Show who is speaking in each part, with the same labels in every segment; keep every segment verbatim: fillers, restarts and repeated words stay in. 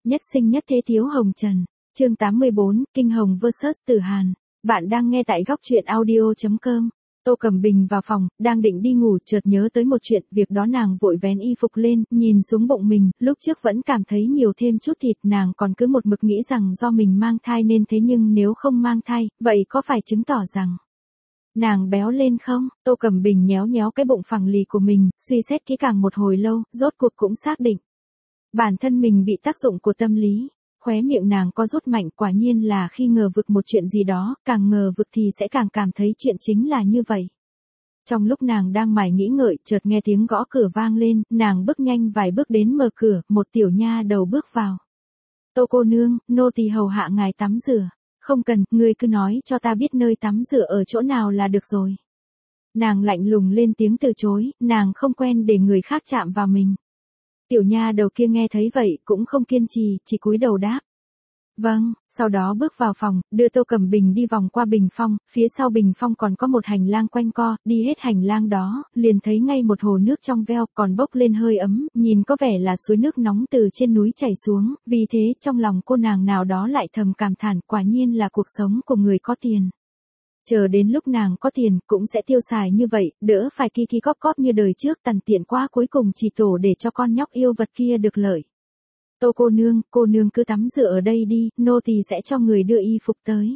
Speaker 1: Nhất sinh nhất thế thiếu hồng trần. Chương tám mươi bốn, Kinh Hồng versus Tử Hàn. Bạn đang nghe tại góc truyện audio chấm com. Tô Cẩm Bình vào phòng, đang định đi ngủ, chợt nhớ tới một chuyện, việc đó nàng vội vén y phục lên, nhìn xuống bụng mình, lúc trước vẫn cảm thấy nhiều thêm chút thịt, nàng còn cứ một mực nghĩ rằng do mình mang thai nên thế, nhưng nếu không mang thai, vậy có phải chứng tỏ rằng nàng béo lên không? Tô Cẩm Bình nhéo nhéo cái bụng phẳng lì của mình, suy xét kỹ càng một hồi lâu, rốt cuộc cũng xác định bản thân mình bị tác dụng của tâm lý. Khóe miệng nàng có rút mạnh, quả nhiên là khi ngờ vực một chuyện gì đó, càng ngờ vực thì sẽ càng cảm thấy chuyện chính là như vậy. Trong lúc nàng đang mải nghĩ ngợi, chợt nghe tiếng gõ cửa vang lên, nàng bước nhanh vài bước đến mở cửa, một tiểu nha đầu bước vào. Tô cô nương, nô tỳ hầu hạ ngài tắm rửa. Không cần, ngươi cứ nói cho ta biết nơi tắm rửa ở chỗ nào là được rồi. Nàng lạnh lùng lên tiếng từ chối, nàng không quen để người khác chạm vào mình. Tiểu nha đầu kia nghe thấy vậy cũng không kiên trì, chỉ cúi đầu đáp. Vâng, sau đó bước vào phòng, đưa Tô Cẩm Bình đi vòng qua bình phong, phía sau bình phong còn có một hành lang quanh co, đi hết hành lang đó, liền thấy ngay một hồ nước trong veo, còn bốc lên hơi ấm, nhìn có vẻ là suối nước nóng từ trên núi chảy xuống, vì thế trong lòng cô nàng nào đó lại thầm cảm thán, quả nhiên là cuộc sống của người có tiền. Chờ đến lúc nàng có tiền, cũng sẽ tiêu xài như vậy, đỡ phải ki ki cóp cóp như đời trước, tàn tiện quá, cuối cùng chỉ tổ để cho con nhóc yêu vật kia được lợi. Tô cô nương, cô nương cứ tắm rửa ở đây đi, nô tỳ sẽ cho người đưa y phục tới.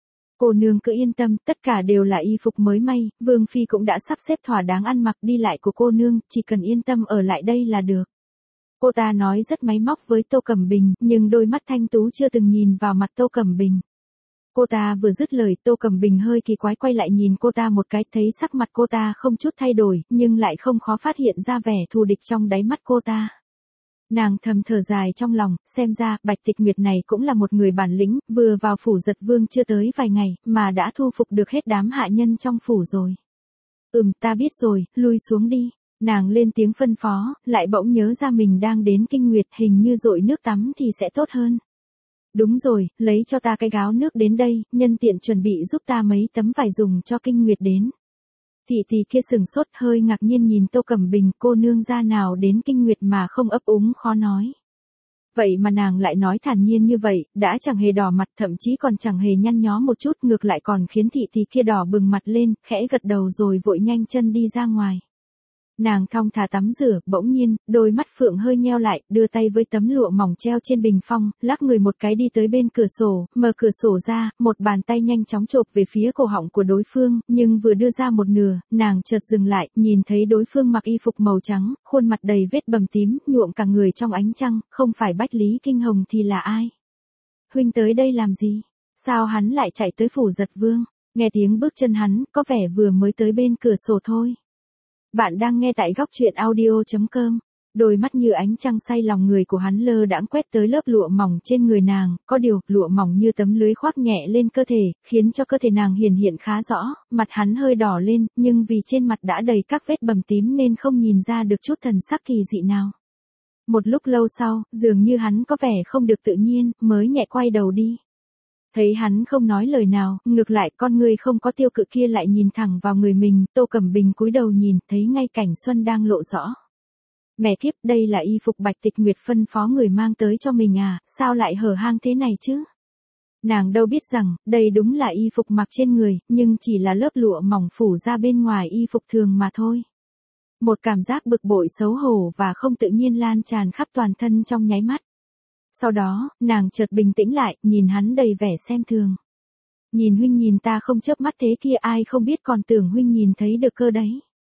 Speaker 1: Cô nương cứ yên tâm, tất cả đều là y phục mới may, Vương Phi cũng đã sắp xếp thỏa đáng ăn mặc đi lại của cô nương, chỉ cần yên tâm ở lại đây là được. Cô ta nói rất máy móc với Tô Cẩm Bình, nhưng đôi mắt thanh tú chưa từng nhìn vào mặt Tô Cẩm Bình. Cô ta vừa dứt lời, Tô Cẩm Bình hơi kỳ quái quay lại nhìn cô ta một cái, thấy sắc mặt cô ta không chút thay đổi, nhưng lại không khó phát hiện ra vẻ thù địch trong đáy mắt cô ta. Nàng thầm thở dài trong lòng, xem ra, Bạch Tịch Nguyệt này cũng là một người bản lĩnh, vừa vào phủ Giật Vương chưa tới vài ngày, mà đã thu phục được hết đám hạ nhân trong phủ rồi. Ừm, ta biết rồi, lui xuống đi. Nàng lên tiếng phân phó, lại bỗng nhớ ra mình đang đến kinh nguyệt, hình như dội nước tắm thì sẽ tốt hơn. Đúng rồi, lấy cho ta cái gáo nước đến đây, nhân tiện chuẩn bị giúp ta mấy tấm vải dùng cho kinh nguyệt đến. Thị thị kia sừng sốt, hơi ngạc nhiên nhìn Tô Cẩm Bình, cô nương ra nào đến kinh nguyệt mà không ấp úng khó nói. Vậy mà nàng lại nói thản nhiên như vậy, đã chẳng hề đỏ mặt, thậm chí còn chẳng hề nhăn nhó một chút, ngược lại còn khiến thị thị kia đỏ bừng mặt lên, khẽ gật đầu rồi vội nhanh chân đi ra ngoài. Nàng thong thả tắm rửa, bỗng nhiên, đôi mắt phượng hơi nheo lại, đưa tay với tấm lụa mỏng treo trên bình phong, lắc người một cái đi tới bên cửa sổ, mở cửa sổ ra, một bàn tay nhanh chóng chộp về phía cổ họng của đối phương, nhưng vừa đưa ra một nửa, nàng chợt dừng lại, nhìn thấy đối phương mặc y phục màu trắng, khuôn mặt đầy vết bầm tím, nhuộm cả người trong ánh trăng, không phải Bách Lý Kinh Hồng thì là ai? Huynh tới đây làm gì? Sao hắn lại chạy tới phủ Giật Vương? Nghe tiếng bước chân hắn, có vẻ vừa mới tới bên cửa sổ thôi. Bạn đang nghe tại góc truyện audio chấm com. Đôi mắt như ánh trăng say lòng người của hắn lơ đãng quét tới lớp lụa mỏng trên người nàng, có điều, lụa mỏng như tấm lưới khoác nhẹ lên cơ thể, khiến cho cơ thể nàng hiển hiện khá rõ, mặt hắn hơi đỏ lên, nhưng vì trên mặt đã đầy các vết bầm tím nên không nhìn ra được chút thần sắc kỳ dị nào. Một lúc lâu sau, dường như hắn có vẻ không được tự nhiên, mới nhẹ quay đầu đi. Thấy hắn không nói lời nào, ngược lại con người không có tiêu cự kia lại nhìn thẳng vào người mình, Tô Cẩm Bình cúi đầu nhìn, thấy ngay cảnh xuân đang lộ rõ. Mẹ kiếp, đây là y phục Bạch Tịch Nguyệt phân phó người mang tới cho mình à, sao lại hở hang thế này chứ? Nàng đâu biết rằng, đây đúng là y phục mặc trên người, nhưng chỉ là lớp lụa mỏng phủ ra bên ngoài y phục thường mà thôi. Một cảm giác bực bội xấu hổ và không tự nhiên lan tràn khắp toàn thân trong nháy mắt. Sau đó, nàng chợt bình tĩnh lại, nhìn hắn đầy vẻ xem thường. Nhìn huynh nhìn ta không chớp mắt thế kia, ai không biết còn tưởng huynh nhìn thấy được cơ đấy.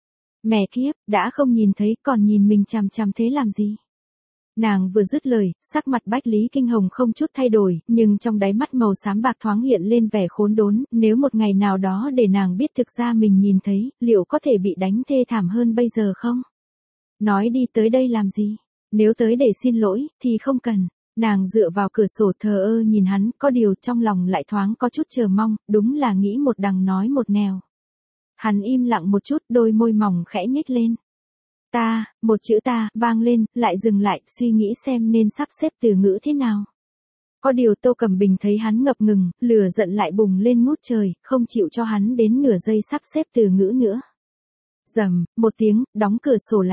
Speaker 1: Mẹ kiếp, đã không nhìn thấy còn nhìn mình chằm chằm thế làm gì? Nàng vừa dứt lời, sắc mặt Bách Lý Kinh Hồng không chút thay đổi, nhưng trong đáy mắt màu xám bạc thoáng hiện lên vẻ khốn đốn, nếu một ngày nào đó để nàng biết thực ra mình nhìn thấy, liệu có thể bị đánh thê thảm hơn bây giờ không? Nói đi, tới đây làm gì? Nếu tới để xin lỗi, thì không cần. Nàng dựa vào cửa sổ thờ ơ nhìn hắn, có điều trong lòng lại thoáng có chút chờ mong, đúng là nghĩ một đằng nói một nẻo. Hắn im lặng một chút, đôi môi mỏng khẽ nhếch lên. Ta, một chữ ta, vang lên, lại dừng lại, suy nghĩ xem nên sắp xếp từ ngữ thế nào. Có điều Tô Cẩm Bình thấy hắn ngập ngừng, lửa giận lại bùng lên ngút trời, không chịu cho hắn đến nửa giây sắp xếp từ ngữ nữa. Rầm, một tiếng, đóng cửa sổ lại.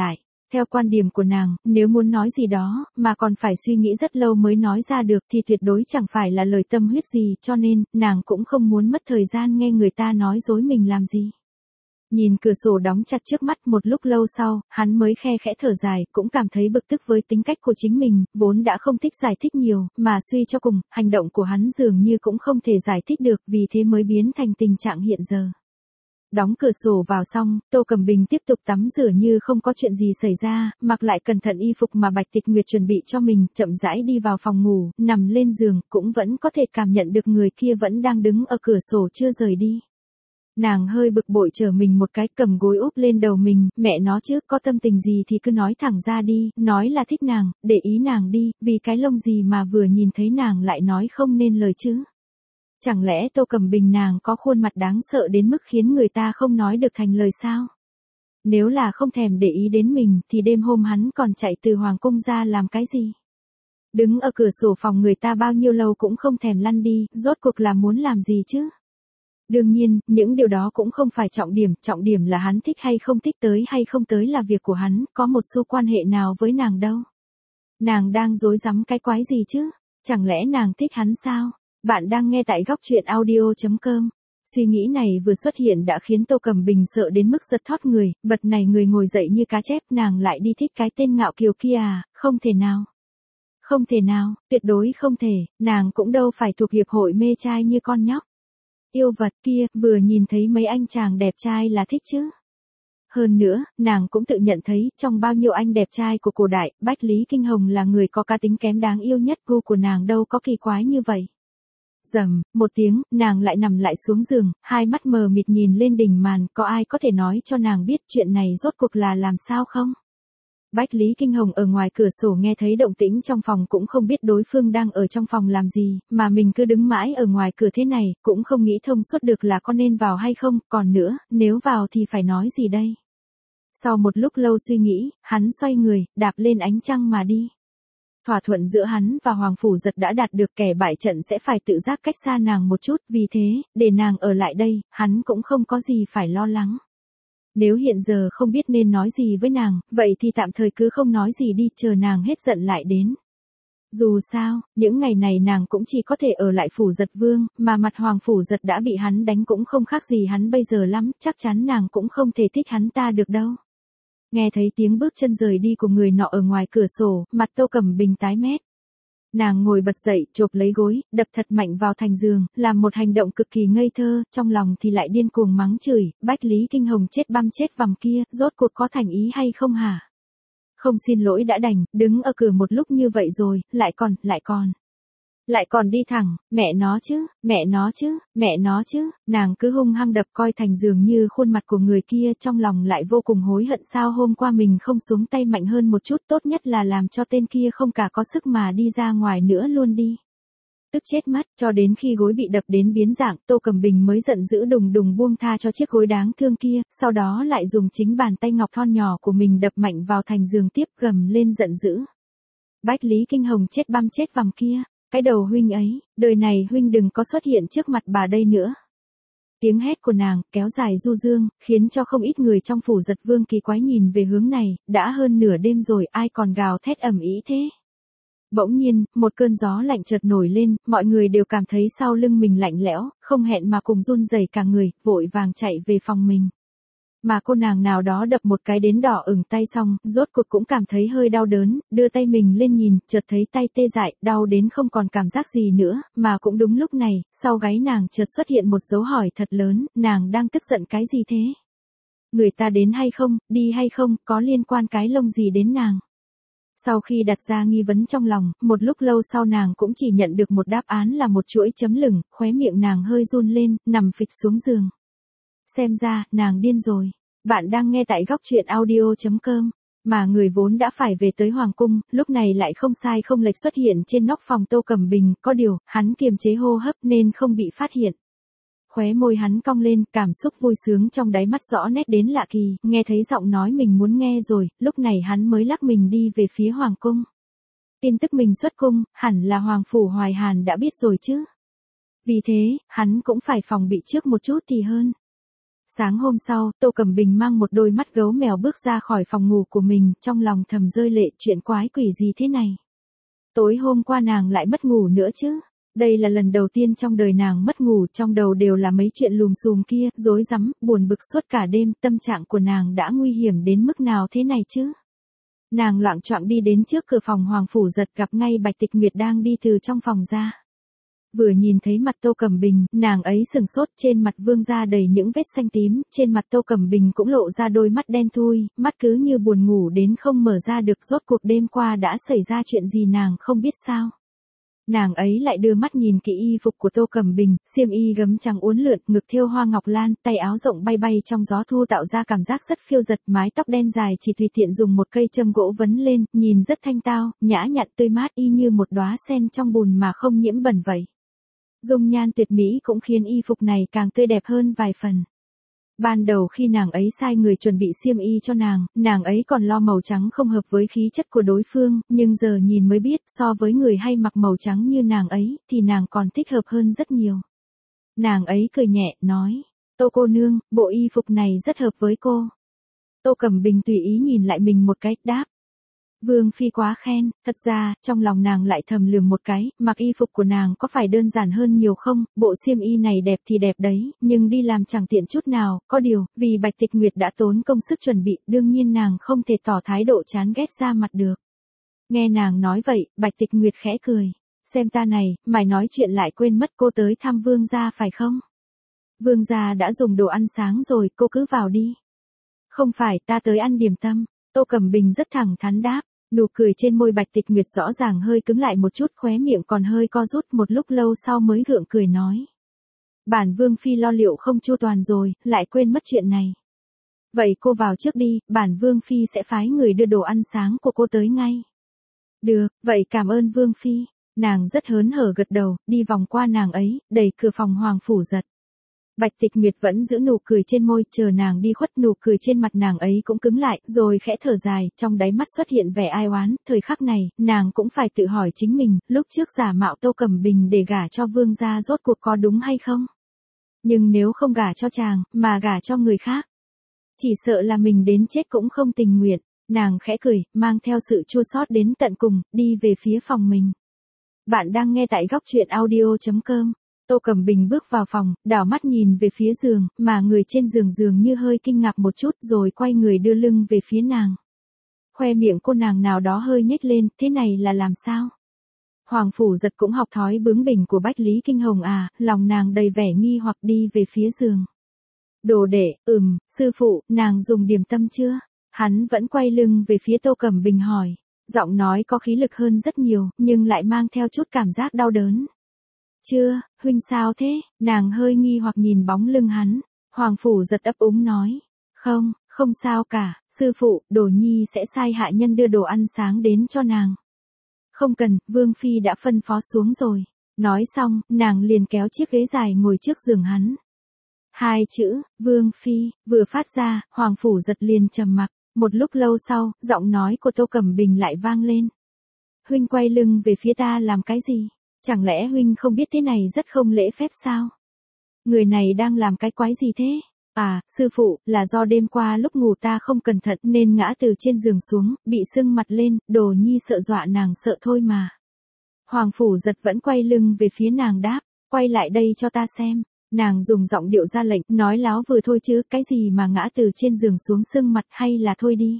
Speaker 1: Theo quan điểm của nàng, nếu muốn nói gì đó, mà còn phải suy nghĩ rất lâu mới nói ra được thì tuyệt đối chẳng phải là lời tâm huyết gì, cho nên, nàng cũng không muốn mất thời gian nghe người ta nói dối mình làm gì. Nhìn cửa sổ đóng chặt trước mắt một lúc lâu sau, hắn mới khe khẽ thở dài, cũng cảm thấy bực tức với tính cách của chính mình, vốn đã không thích giải thích nhiều, mà suy cho cùng, hành động của hắn dường như cũng không thể giải thích được, vì thế mới biến thành tình trạng hiện giờ. Đóng cửa sổ vào xong, Tô Cẩm Bình tiếp tục tắm rửa như không có chuyện gì xảy ra, mặc lại cẩn thận y phục mà Bạch Tịch Nguyệt chuẩn bị cho mình, chậm rãi đi vào phòng ngủ, nằm lên giường, cũng vẫn có thể cảm nhận được người kia vẫn đang đứng ở cửa sổ chưa rời đi. Nàng hơi bực bội trở mình một cái, cầm gối úp lên đầu mình, mẹ nó chứ, có tâm tình gì thì cứ nói thẳng ra đi, nói là thích nàng, để ý nàng đi, vì cái lông gì mà vừa nhìn thấy nàng lại nói không nên lời chứ. Chẳng lẽ Tô Cẩm Bình nàng có khuôn mặt đáng sợ đến mức khiến người ta không nói được thành lời sao? Nếu là không thèm để ý đến mình thì đêm hôm hắn còn chạy từ Hoàng Cung ra làm cái gì? Đứng ở cửa sổ phòng người ta bao nhiêu lâu cũng không thèm lăn đi, rốt cuộc là muốn làm gì chứ? Đương nhiên, những điều đó cũng không phải trọng điểm, trọng điểm là hắn thích hay không thích, tới hay không tới là việc của hắn, có một xu quan hệ nào với nàng đâu. Nàng đang rối rắm cái quái gì chứ? Chẳng lẽ nàng thích hắn sao? Bạn đang nghe tại góc truyện audio chấm com. Suy nghĩ này vừa xuất hiện đã khiến Tô Cẩm Bình sợ đến mức giật thót người, bật này người ngồi dậy như cá chép, nàng lại đi thích cái tên ngạo kiều kia à, không thể nào. Không thể nào, tuyệt đối không thể, nàng cũng đâu phải thuộc hiệp hội mê trai như con nhóc. Yêu vật kia, vừa nhìn thấy mấy anh chàng đẹp trai là thích chứ. Hơn nữa, nàng cũng tự nhận thấy, trong bao nhiêu anh đẹp trai của cổ đại, Bách Lý Kinh Hồng là người có cá tính kém đáng yêu nhất, gu của nàng đâu có kỳ quái như vậy. Rầm, một tiếng, nàng lại nằm lại xuống giường, hai mắt mờ mịt nhìn lên đỉnh màn, có ai có thể nói cho nàng biết chuyện này rốt cuộc là làm sao không? Bách Lý Kinh Hồng ở ngoài cửa sổ nghe thấy động tĩnh trong phòng cũng không biết đối phương đang ở trong phòng làm gì, mà mình cứ đứng mãi ở ngoài cửa thế này, cũng không nghĩ thông suốt được là có nên vào hay không, còn nữa, nếu vào thì phải nói gì đây? Sau một lúc lâu suy nghĩ, hắn xoay người, đạp lên ánh trăng mà đi. Thỏa thuận giữa hắn và Hoàng Phủ Giật đã đạt được, kẻ bại trận sẽ phải tự giác cách xa nàng một chút, vì thế, để nàng ở lại đây, hắn cũng không có gì phải lo lắng. Nếu hiện giờ không biết nên nói gì với nàng, vậy thì tạm thời cứ không nói gì đi, chờ nàng hết giận lại đến. Dù sao, những ngày này nàng cũng chỉ có thể ở lại Phủ Giật Vương, mà mặt Hoàng Phủ Giật đã bị hắn đánh cũng không khác gì hắn bây giờ lắm, chắc chắn nàng cũng không thể thích hắn ta được đâu. Nghe thấy tiếng bước chân rời đi của người nọ ở ngoài cửa sổ, mặt Tô Cẩm Bình tái mét. Nàng ngồi bật dậy, chộp lấy gối, đập thật mạnh vào thành giường, làm một hành động cực kỳ ngây thơ, trong lòng thì lại điên cuồng mắng chửi, Bách Lý Kinh Hồng chết băm chết vằm kia, rốt cuộc có thành ý hay không hả? Không xin lỗi đã đành, đứng ở cửa một lúc như vậy rồi, lại còn, lại còn. Lại còn đi thẳng, mẹ nó chứ, mẹ nó chứ, mẹ nó chứ, nàng cứ hung hăng đập coi thành dường như khuôn mặt của người kia, trong lòng lại vô cùng hối hận sao hôm qua mình không xuống tay mạnh hơn một chút, tốt nhất là làm cho tên kia không cả có sức mà đi ra ngoài nữa luôn đi. Tức chết mắt, cho đến khi gối bị đập đến biến dạng, Tô Cẩm Bình mới giận dữ đùng đùng buông tha cho chiếc gối đáng thương kia, sau đó lại dùng chính bàn tay ngọc thon nhỏ của mình đập mạnh vào thành giường tiếp, gầm lên giận dữ. Bách Lý Kinh Hồng chết băm chết vằm kia. Cái đầu huynh ấy, đời này huynh đừng có xuất hiện trước mặt bà đây nữa. Tiếng hét của nàng, kéo dài du dương, khiến cho không ít người trong Phủ Giật Vương kỳ quái nhìn về hướng này, đã hơn nửa đêm rồi ai còn gào thét ầm ĩ thế. Bỗng nhiên, một cơn gió lạnh chợt nổi lên, mọi người đều cảm thấy sau lưng mình lạnh lẽo, không hẹn mà cùng run rẩy cả người, vội vàng chạy về phòng mình. Mà cô nàng nào đó đập một cái đến đỏ ửng tay xong, rốt cuộc cũng cảm thấy hơi đau đớn, đưa tay mình lên nhìn, chợt thấy tay tê dại, đau đến không còn cảm giác gì nữa, mà cũng đúng lúc này, sau gáy nàng chợt xuất hiện một dấu hỏi thật lớn, nàng đang tức giận cái gì thế? Người ta đến hay không, đi hay không, có liên quan cái lông gì đến nàng? Sau khi đặt ra nghi vấn trong lòng, một lúc lâu sau nàng cũng chỉ nhận được một đáp án là một chuỗi chấm lửng, khóe miệng nàng hơi run lên, nằm phịch xuống giường. Xem ra, nàng điên rồi. Bạn đang nghe tại góc truyện audio chấm com. Mà người vốn đã phải về tới Hoàng Cung, lúc này lại không sai không lệch xuất hiện trên nóc phòng Tô Cẩm Bình, có điều, hắn kiềm chế hô hấp nên không bị phát hiện. Khóe môi hắn cong lên, cảm xúc vui sướng trong đáy mắt rõ nét đến lạ kỳ, nghe thấy giọng nói mình muốn nghe rồi, lúc này hắn mới lắc mình đi về phía Hoàng Cung. Tin tức mình xuất cung, hẳn là Hoàng Phủ Hoài Hàn đã biết rồi chứ. Vì thế, hắn cũng phải phòng bị trước một chút thì hơn. Sáng hôm sau, Tô Cẩm Bình mang một đôi mắt gấu mèo bước ra khỏi phòng ngủ của mình, trong lòng thầm rơi lệ, chuyện quái quỷ gì thế này. Tối hôm qua nàng lại mất ngủ nữa chứ. Đây là lần đầu tiên trong đời nàng mất ngủ, trong đầu đều là mấy chuyện lùm xùm kia, rối rắm, buồn bực suốt cả đêm, tâm trạng của nàng đã nguy hiểm đến mức nào thế này chứ. Nàng loạng choạng đi đến trước cửa phòng Hoàng Phủ Giật, gặp ngay Bạch Tịch Nguyệt đang đi từ trong phòng ra. Vừa nhìn thấy mặt Tô Cẩm Bình, nàng ấy sừng sốt, trên mặt Vương gia đầy những vết xanh tím, trên mặt Tô Cẩm Bình cũng lộ ra đôi mắt đen thui, mắt cứ như buồn ngủ đến không mở ra được, rốt cuộc đêm qua đã xảy ra chuyện gì nàng không biết sao. Nàng ấy lại đưa mắt nhìn kỹ y phục của Tô Cẩm Bình, xiêm y gấm trắng uốn lượn, ngực thêu hoa ngọc lan, tay áo rộng bay bay trong gió thu tạo ra cảm giác rất phiêu dật, mái tóc đen dài chỉ tùy tiện dùng một cây châm gỗ vấn lên, nhìn rất thanh tao, nhã nhặn tươi mát y như một đóa sen trong bùn mà không nhiễm bẩn vậy. Dung nhan tuyệt mỹ cũng khiến y phục này càng tươi đẹp hơn vài phần. Ban đầu khi nàng ấy sai người chuẩn bị xiêm y cho nàng, nàng ấy còn lo màu trắng không hợp với khí chất của đối phương, nhưng giờ nhìn mới biết so với người hay mặc màu trắng như nàng ấy, thì nàng còn thích hợp hơn rất nhiều. Nàng ấy cười nhẹ, nói, Tô cô nương, bộ y phục này rất hợp với cô. Tô Cẩm Bình tùy ý nhìn lại mình một cái, đáp. Vương phi quá khen, thật ra, trong lòng nàng lại thầm lườm một cái, mặc y phục của nàng có phải đơn giản hơn nhiều không, bộ xiêm y này đẹp thì đẹp đấy, nhưng đi làm chẳng tiện chút nào, có điều, vì Bạch Tịch Nguyệt đã tốn công sức chuẩn bị, đương nhiên nàng không thể tỏ thái độ chán ghét ra mặt được. Nghe nàng nói vậy, Bạch Tịch Nguyệt khẽ cười, xem ta này, mày nói chuyện lại quên mất cô tới thăm vương gia phải không? Vương gia đã dùng đồ ăn sáng rồi, cô cứ vào đi. Không phải, ta tới ăn điểm tâm. Tô Cẩm Bình rất thẳng thắn đáp. Nụ cười trên môi Bạch Tịch Nguyệt rõ ràng hơi cứng lại một chút, khóe miệng còn hơi co rút, một lúc lâu sau mới gượng cười nói. Bản Vương phi lo liệu không chu toàn rồi, lại quên mất chuyện này. Vậy cô vào trước đi, bản Vương phi sẽ phái người đưa đồ ăn sáng của cô tới ngay. Được, vậy cảm ơn Vương phi. Nàng rất hớn hở gật đầu, đi vòng qua nàng ấy, đẩy cửa phòng Hoàng Phủ Giật. Bạch Tịch Nguyệt vẫn giữ nụ cười trên môi, chờ nàng đi khuất, nụ cười trên mặt nàng ấy cũng cứng lại, rồi khẽ thở dài, trong đáy mắt xuất hiện vẻ ai oán, thời khắc này, nàng cũng phải tự hỏi chính mình, lúc trước giả mạo Tô Cẩm Bình để gả cho vương gia rốt cuộc có đúng hay không? Nhưng nếu không gả cho chàng, mà gả cho người khác, chỉ sợ là mình đến chết cũng không tình nguyện. Nàng khẽ cười, mang theo sự chua xót đến tận cùng, đi về phía phòng mình. Bạn đang nghe tại góc truyện audio chấm com. Tô Cẩm Bình bước vào phòng, đảo mắt nhìn về phía giường, mà người trên giường dường như hơi kinh ngạc một chút rồi quay người đưa lưng về phía nàng. Khoe miệng cô nàng nào đó hơi nhếch lên, thế này là làm sao? Hoàng Phủ Giật cũng học thói bướng bỉnh của Bách Lý Kinh Hồng à, lòng nàng đầy vẻ nghi hoặc đi về phía giường. Đồ đệ, ừm, sư phụ, nàng dùng điểm tâm chưa? Hắn vẫn quay lưng về phía Tô Cẩm Bình hỏi, giọng nói có khí lực hơn rất nhiều, nhưng lại mang theo chút cảm giác đau đớn. Chưa, huynh sao thế? Nàng hơi nghi hoặc nhìn bóng lưng hắn. Hoàng Phủ Giật ấp úng nói, không, không sao cả, sư phụ, Đồ Nhi sẽ sai hạ nhân đưa đồ ăn sáng đến cho nàng. Không cần, Vương phi đã phân phó xuống rồi. Nói xong, nàng liền kéo chiếc ghế dài ngồi trước giường hắn. Hai chữ, Vương phi, vừa phát ra, Hoàng Phủ Giật liền trầm mặc. Một lúc lâu sau, giọng nói của Tô Cẩm Bình lại vang lên. Huynh quay lưng về phía ta làm cái gì? Chẳng lẽ huynh không biết thế này rất không lễ phép sao? Người này đang làm cái quái gì thế? À, sư phụ, là do đêm qua lúc ngủ ta không cẩn thận nên ngã từ trên giường xuống, bị sưng mặt lên, Đồ Nhi sợ dọa nàng sợ thôi mà. Hoàng Phủ Giật vẫn quay lưng về phía nàng đáp, quay lại đây cho ta xem. Nàng dùng giọng điệu ra lệnh, nói láo vừa thôi chứ, cái gì mà ngã từ trên giường xuống sưng mặt, hay là thôi đi.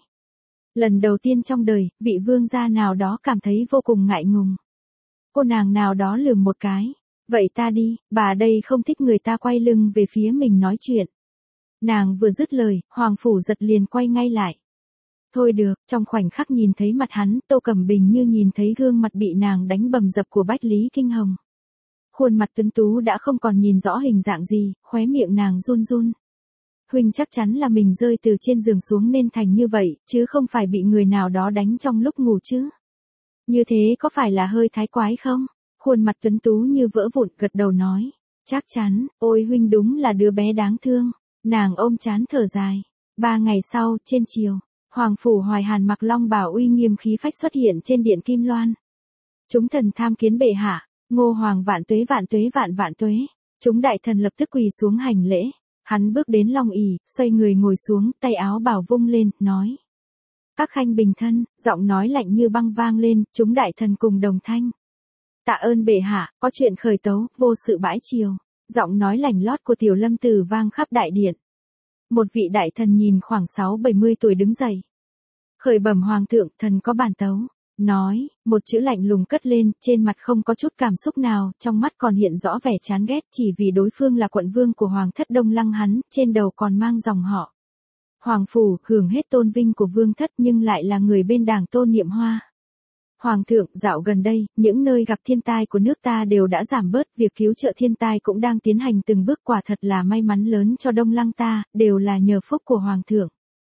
Speaker 1: Lần đầu tiên trong đời, vị vương gia nào đó cảm thấy vô cùng ngại ngùng. Cô nàng nào đó lườm một cái. Vậy ta đi, bà đây không thích người ta quay lưng về phía mình nói chuyện. Nàng vừa dứt lời, Hoàng Phủ Giật liền quay ngay lại. Thôi được, trong khoảnh khắc nhìn thấy mặt hắn, Tô Cẩm Bình như nhìn thấy gương mặt bị nàng đánh bầm dập của Bách Lý Kinh Hồng. Khuôn mặt tuấn tú đã không còn nhìn rõ hình dạng gì, khóe miệng nàng run run. Huynh chắc chắn là mình rơi từ trên giường xuống nên thành như vậy, chứ không phải bị người nào đó đánh trong lúc ngủ chứ. Như thế có phải là hơi thái quái không? Khuôn mặt tuấn tú như vỡ vụn gật đầu nói. Chắc chắn, ôi huynh đúng là đứa bé đáng thương. Nàng ôm trán thở dài. Ba ngày sau, trên chiều, Hoàng Phủ Hoài Hàn mặc long bào uy nghiêm khí phách xuất hiện trên điện Kim Loan. Chúng thần tham kiến bệ hạ, Ngô Hoàng vạn tuế vạn tuế vạn vạn tuế. Chúng đại thần lập tức quỳ xuống hành lễ. Hắn bước đến long ỷ, xoay người ngồi xuống, tay áo bào vung lên, nói. Các khanh bình thân, giọng nói lạnh như băng vang lên, chúng đại thần cùng đồng thanh. Tạ ơn bệ hạ, có chuyện khởi tấu, vô sự bãi triều. Giọng nói lành lót của Tiểu Lâm Tử vang khắp đại điện. Một vị đại thần nhìn khoảng sáu bảy mươi tuổi đứng dậy. Khởi bẩm hoàng thượng, thần có bản tấu. Nói, một chữ lạnh lùng cất lên, trên mặt không có chút cảm xúc nào, trong mắt còn hiện rõ vẻ chán ghét chỉ vì đối phương là quận vương của hoàng thất Đông Lăng hắn, trên đầu còn mang dòng họ. Hoàng phủ, hưởng hết tôn vinh của vương thất nhưng lại là người bên đảng Tôn Niệm Hoa. Hoàng thượng, dạo gần đây, những nơi gặp thiên tai của nước ta đều đã giảm bớt, việc cứu trợ thiên tai cũng đang tiến hành từng bước, quả thật là may mắn lớn cho Đông Lăng ta, đều là nhờ phúc của Hoàng thượng.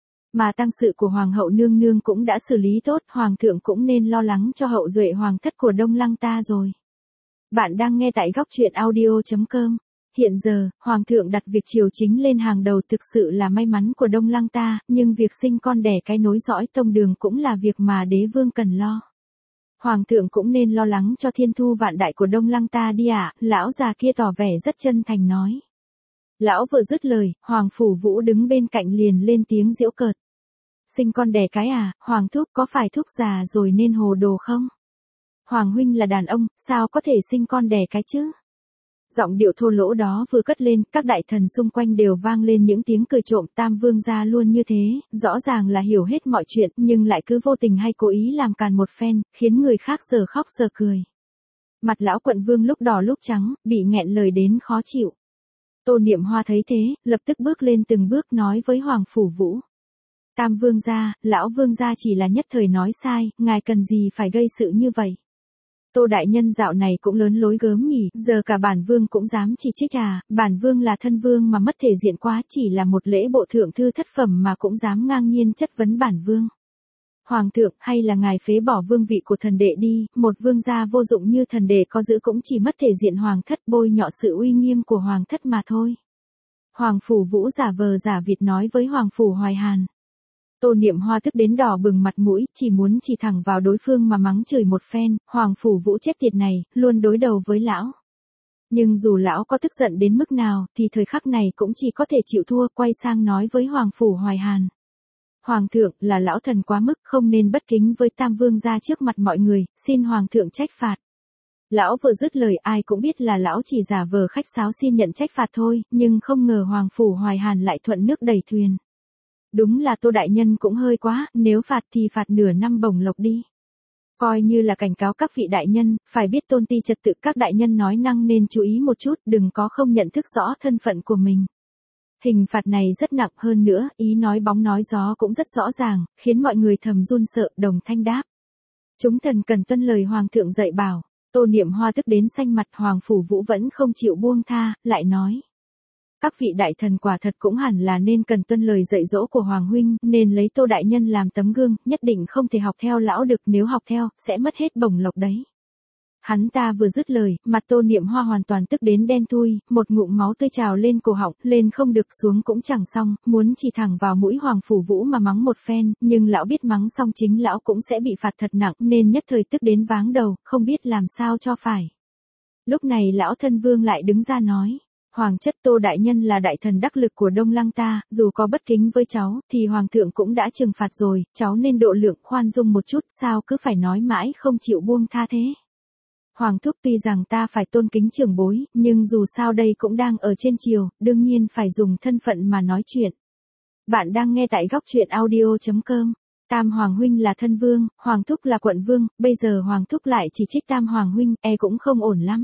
Speaker 1: Mà tăng sự của Hoàng hậu nương nương cũng đã xử lý tốt, Hoàng thượng cũng nên lo lắng cho hậu duệ Hoàng thất của Đông Lăng ta rồi. Bạn đang nghe tại góc truyện audio chấm com. Hiện giờ, Hoàng thượng đặt việc triều chính lên hàng đầu thực sự là may mắn của Đông Lăng ta, nhưng việc sinh con đẻ cái nối dõi tông đường cũng là việc mà đế vương cần lo. Hoàng thượng cũng nên lo lắng cho thiên thu vạn đại của Đông Lăng ta đi ạ, à, lão già kia tỏ vẻ rất chân thành nói. Lão vừa dứt lời, Hoàng Phủ Vũ đứng bên cạnh liền lên tiếng giễu cợt. Sinh con đẻ cái à, Hoàng thúc có phải thúc già rồi nên hồ đồ không? Hoàng huynh là đàn ông, sao có thể sinh con đẻ cái chứ? Giọng điệu thô lỗ đó vừa cất lên, các đại thần xung quanh đều vang lên những tiếng cười trộm. Tam vương gia luôn như thế, rõ ràng là hiểu hết mọi chuyện, nhưng lại cứ vô tình hay cố ý làm càn một phen, khiến người khác giờ khóc giờ cười. Mặt lão quận vương lúc đỏ lúc trắng, bị nghẹn lời đến khó chịu. Tô Niệm Hoa thấy thế, lập tức bước lên từng bước nói với Hoàng Phủ Vũ. Tam vương gia, lão vương gia chỉ là nhất thời nói sai, ngài cần gì phải gây sự như vậy? Tô đại nhân dạo này cũng lớn lối gớm nhỉ, giờ cả bản vương cũng dám chỉ trích à, bản vương là thân vương mà mất thể diện quá, chỉ là một lễ bộ thượng thư thất phẩm mà cũng dám ngang nhiên chất vấn bản vương. Hoàng thượng, hay là ngài phế bỏ vương vị của thần đệ đi, một vương gia vô dụng như thần đệ có giữ cũng chỉ mất thể diện hoàng thất, bôi nhọ sự uy nghiêm của hoàng thất mà thôi. Hoàng Phủ Vũ giả vờ giả vịt nói với Hoàng Phủ Hoài Hàn. Tô Niệm Hoa tức đến đỏ bừng mặt mũi, chỉ muốn chỉ thẳng vào đối phương mà mắng chửi một phen, Hoàng Phủ Vũ chết tiệt này, luôn đối đầu với lão. Nhưng dù lão có tức giận đến mức nào, thì thời khắc này cũng chỉ có thể chịu thua, quay sang nói với Hoàng Phủ Hoài Hàn. Hoàng thượng, là lão thần quá mức, không nên bất kính với Tam vương gia trước mặt mọi người, xin Hoàng thượng trách phạt. Lão vừa dứt lời ai cũng biết là lão chỉ giả vờ khách sáo xin nhận trách phạt thôi, nhưng không ngờ Hoàng Phủ Hoài Hàn lại thuận nước đẩy thuyền. Đúng là Tô đại nhân cũng hơi quá, nếu phạt thì phạt nửa năm bổng lộc đi. Coi như là cảnh cáo các vị đại nhân, phải biết tôn ti trật tự, các đại nhân nói năng nên chú ý một chút, đừng có không nhận thức rõ thân phận của mình. Hình phạt này rất nặng, hơn nữa, ý nói bóng nói gió cũng rất rõ ràng, khiến mọi người thầm run sợ, đồng thanh đáp. Chúng thần cần tuân lời Hoàng thượng dạy bảo. Tô Niệm Hoa tức đến xanh mặt, Hoàng Phủ Vũ vẫn không chịu buông tha, lại nói. Các vị đại thần quả thật cũng hẳn là nên cần tuân lời dạy dỗ của Hoàng huynh, nên lấy Tô đại nhân làm tấm gương, nhất định không thể học theo lão được, nếu học theo, sẽ mất hết bổng lộc đấy. Hắn ta vừa dứt lời, mặt Tô Niệm Hoa hoàn toàn tức đến đen thui, một ngụm máu tươi trào lên cổ họng, lên không được xuống cũng chẳng xong, muốn chỉ thẳng vào mũi Hoàng Phủ Vũ mà mắng một phen, nhưng lão biết mắng xong chính lão cũng sẽ bị phạt thật nặng, nên nhất thời tức đến váng đầu, không biết làm sao cho phải. Lúc này lão thân vương lại đứng ra nói. Hoàng chất, Tô đại nhân là đại thần đắc lực của Đông Lăng ta, dù có bất kính với cháu, thì Hoàng thượng cũng đã trừng phạt rồi, cháu nên độ lượng khoan dung một chút, sao cứ phải nói mãi không chịu buông tha thế. Hoàng thúc, tuy rằng ta phải tôn kính trưởng bối, nhưng dù sao đây cũng đang ở trên triều, đương nhiên phải dùng thân phận mà nói chuyện. Bạn đang nghe tại góc truyện audio chấm com. Tam Hoàng huynh là thân vương, Hoàng thúc là quận vương, bây giờ Hoàng thúc lại chỉ trích Tam Hoàng huynh, e cũng không ổn lắm.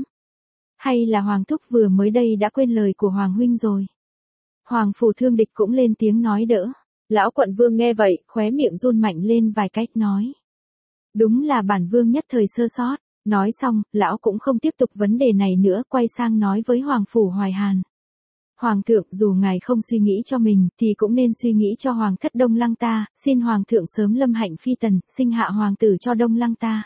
Speaker 1: Hay là Hoàng thúc vừa mới đây đã quên lời của Hoàng huynh rồi. Hoàng Phủ Thương Địch cũng lên tiếng nói đỡ. Lão quận vương nghe vậy, khóe miệng run mạnh lên vài cách nói. Đúng là bản vương nhất thời sơ sót. Nói xong, lão cũng không tiếp tục vấn đề này nữa, quay sang nói với Hoàng Phủ Hoài Hàn. Hoàng thượng, dù ngài không suy nghĩ cho mình, thì cũng nên suy nghĩ cho Hoàng thất Đông Lăng ta, xin Hoàng thượng sớm lâm hạnh phi tần, sinh hạ Hoàng tử cho Đông Lăng ta.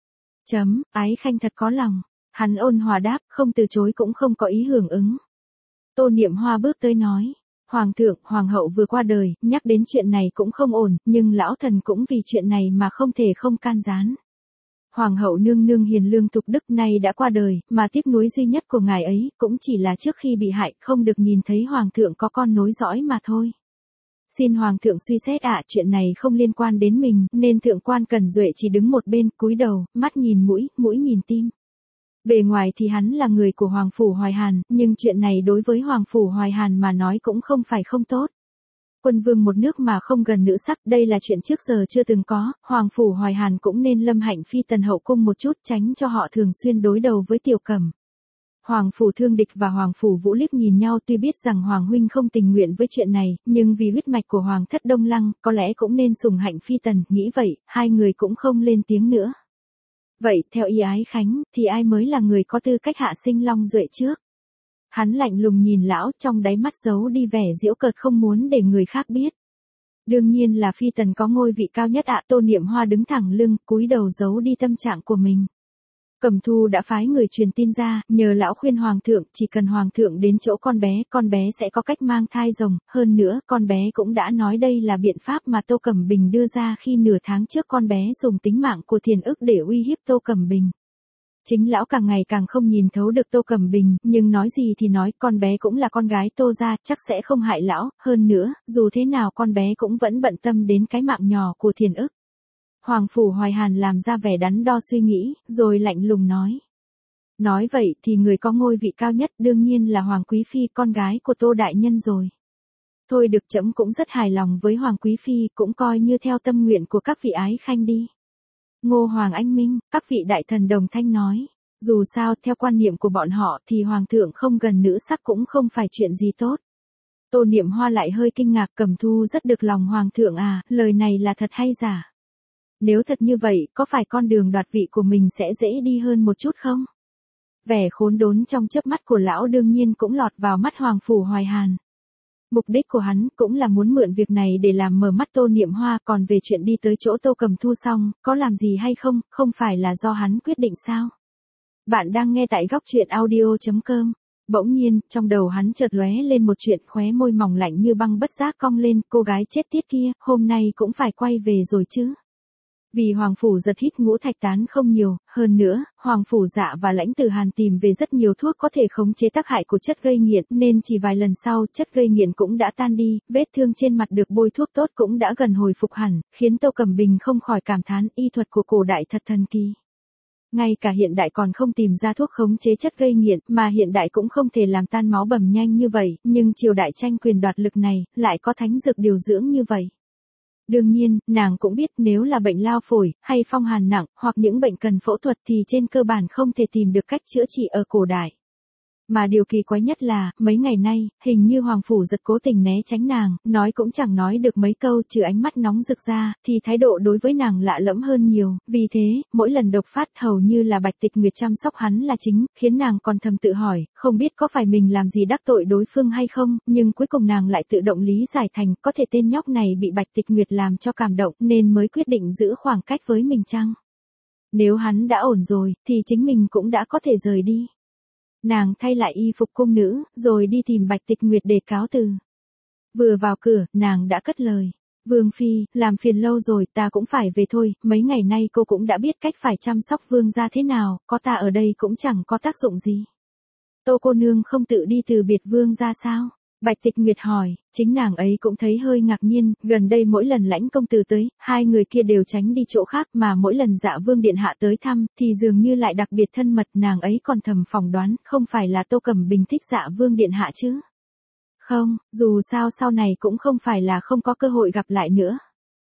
Speaker 1: Chấm, ái khanh thật có lòng. Hắn ôn hòa đáp, không từ chối cũng không có ý hưởng ứng. Tô Niệm Hoa bước tới nói. Hoàng thượng, Hoàng hậu vừa qua đời, nhắc đến chuyện này cũng không ổn, nhưng lão thần cũng vì chuyện này mà không thể không can gián. Hoàng hậu nương nương hiền lương thục đức nay đã qua đời, mà tiếc nuối duy nhất của ngài ấy, cũng chỉ là trước khi bị hại, không được nhìn thấy hoàng thượng có con nối dõi mà thôi. Xin hoàng thượng suy xét ạ, chuyện này không liên quan đến mình, nên thượng quan Cẩn Duệ chỉ đứng một bên, cúi đầu, mắt nhìn mũi, mũi nhìn tim. Bề ngoài thì hắn là người của Hoàng Phủ Hoài Hàn, nhưng chuyện này đối với Hoàng Phủ Hoài Hàn mà nói cũng không phải không tốt. Quân vương một nước mà không gần nữ sắc, đây là chuyện trước giờ chưa từng có, Hoàng Phủ Hoài Hàn cũng nên lâm hạnh phi tần hậu cung một chút, tránh cho họ thường xuyên đối đầu với Tiểu Cẩm. Hoàng Phủ Thương Địch và Hoàng Phủ Vũ liếc nhìn nhau, tuy biết rằng Hoàng huynh không tình nguyện với chuyện này, nhưng vì huyết mạch của Hoàng thất Đông Lăng, có lẽ cũng nên sủng hạnh phi tần, nghĩ vậy, hai người cũng không lên tiếng nữa. Vậy, theo ý Ái Khánh, thì ai mới là người có tư cách hạ sinh Long Duệ trước? Hắn lạnh lùng nhìn lão, trong đáy mắt giấu đi vẻ giễu cợt không muốn để người khác biết. Đương nhiên là phi tần có ngôi vị cao nhất ạ. Tô Niệm Hoa đứng thẳng lưng, cúi đầu giấu đi tâm trạng của mình. Cẩm Thu đã phái người truyền tin ra, nhờ lão khuyên hoàng thượng, chỉ cần hoàng thượng đến chỗ con bé, con bé sẽ có cách mang thai rồng, hơn nữa, con bé cũng đã nói đây là biện pháp mà Tô Cẩm Bình đưa ra khi nửa tháng trước con bé dùng tính mạng của Thiền Ức để uy hiếp Tô Cẩm Bình. Chính lão càng ngày càng không nhìn thấu được Tô Cẩm Bình, nhưng nói gì thì nói, con bé cũng là con gái Tô gia, chắc sẽ không hại lão, hơn nữa, dù thế nào con bé cũng vẫn bận tâm đến cái mạng nhỏ của Thiền Ức. Hoàng Phủ Hoài Hàn làm ra vẻ đắn đo suy nghĩ, rồi lạnh lùng nói. Nói vậy thì người có ngôi vị cao nhất đương nhiên là Hoàng Quý Phi, con gái của Tô Đại Nhân rồi. Thôi được, trẫm cũng rất hài lòng với Hoàng Quý Phi, cũng coi như theo tâm nguyện của các vị ái khanh đi. Ngô Hoàng Anh Minh, các vị đại thần đồng thanh nói. Dù sao, theo quan niệm của bọn họ thì Hoàng thượng không gần nữ sắc cũng không phải chuyện gì tốt. Tô Niệm Hoa lại hơi kinh ngạc, Cẩm Thu rất được lòng Hoàng thượng à, lời này là thật hay giả? Nếu thật như vậy, có phải con đường đoạt vị của mình sẽ dễ đi hơn một chút không? Vẻ khốn đốn trong chớp mắt của lão đương nhiên cũng lọt vào mắt Hoàng Phủ Hoài Hàn. Mục đích của hắn cũng là muốn mượn việc này để làm mở mắt Tô Niệm Hoa, còn về chuyện đi tới chỗ Tô Cẩm Thu xong, có làm gì hay không, không phải là do hắn quyết định sao? Bạn đang nghe tại góc truyện audio chấm com. Bỗng nhiên, trong đầu hắn chợt lóe lên một chuyện, khóe môi mỏng lạnh như băng bất giác cong lên, cô gái chết tiết kia, hôm nay cũng phải quay về rồi chứ. Vì Hoàng Phủ Giật hít ngũ thạch tán không nhiều, hơn nữa, Hoàng Phủ Dạ và Lãnh Tử Hàn tìm về rất nhiều thuốc có thể khống chế tác hại của chất gây nghiện, nên chỉ vài lần sau, chất gây nghiện cũng đã tan đi, vết thương trên mặt được bôi thuốc tốt cũng đã gần hồi phục hẳn, khiến Tô Cẩm Bình không khỏi cảm thán y thuật của cổ đại thật thần kỳ. Ngay cả hiện đại còn không tìm ra thuốc khống chế chất gây nghiện, mà hiện đại cũng không thể làm tan máu bầm nhanh như vậy, nhưng triều đại tranh quyền đoạt lực này, lại có thánh dược điều dưỡng như vậy. Đương nhiên, nàng cũng biết nếu là bệnh lao phổi, hay phong hàn nặng, hoặc những bệnh cần phẫu thuật thì trên cơ bản không thể tìm được cách chữa trị ở cổ đại. Mà điều kỳ quái nhất là, mấy ngày nay, hình như Hoàng Phủ Giật cố tình né tránh nàng, nói cũng chẳng nói được mấy câu, trừ ánh mắt nóng rực ra, thì thái độ đối với nàng lạ lẫm hơn nhiều, vì thế, mỗi lần độc phát hầu như là Bạch Tịch Nguyệt chăm sóc hắn là chính, khiến nàng còn thầm tự hỏi, không biết có phải mình làm gì đắc tội đối phương hay không, nhưng cuối cùng nàng lại tự động lý giải thành, có thể tên nhóc này bị Bạch Tịch Nguyệt làm cho cảm động, nên mới quyết định giữ khoảng cách với mình chăng? Nếu hắn đã ổn rồi, thì chính mình cũng đã có thể rời đi. Nàng thay lại y phục cung nữ, rồi đi tìm Bạch Tịch Nguyệt để cáo từ. Vừa vào cửa, nàng đã cất lời. Vương Phi, làm phiền lâu rồi, ta cũng phải về thôi, mấy ngày nay cô cũng đã biết cách phải chăm sóc Vương gia thế nào, có ta ở đây cũng chẳng có tác dụng gì. Tô cô nương không tự đi từ biệt Vương gia sao? Bạch Tịch Nguyệt hỏi, chính nàng ấy cũng thấy hơi ngạc nhiên, gần đây mỗi lần Lãnh công tử tới, hai người kia đều tránh đi chỗ khác, mà mỗi lần Dạ Vương điện hạ tới thăm, thì dường như lại đặc biệt thân mật, nàng ấy còn thầm phỏng đoán, không phải là Tô Cẩm Bình thích Dạ Vương điện hạ chứ? Không, dù sao sau này cũng không phải là không có cơ hội gặp lại nữa.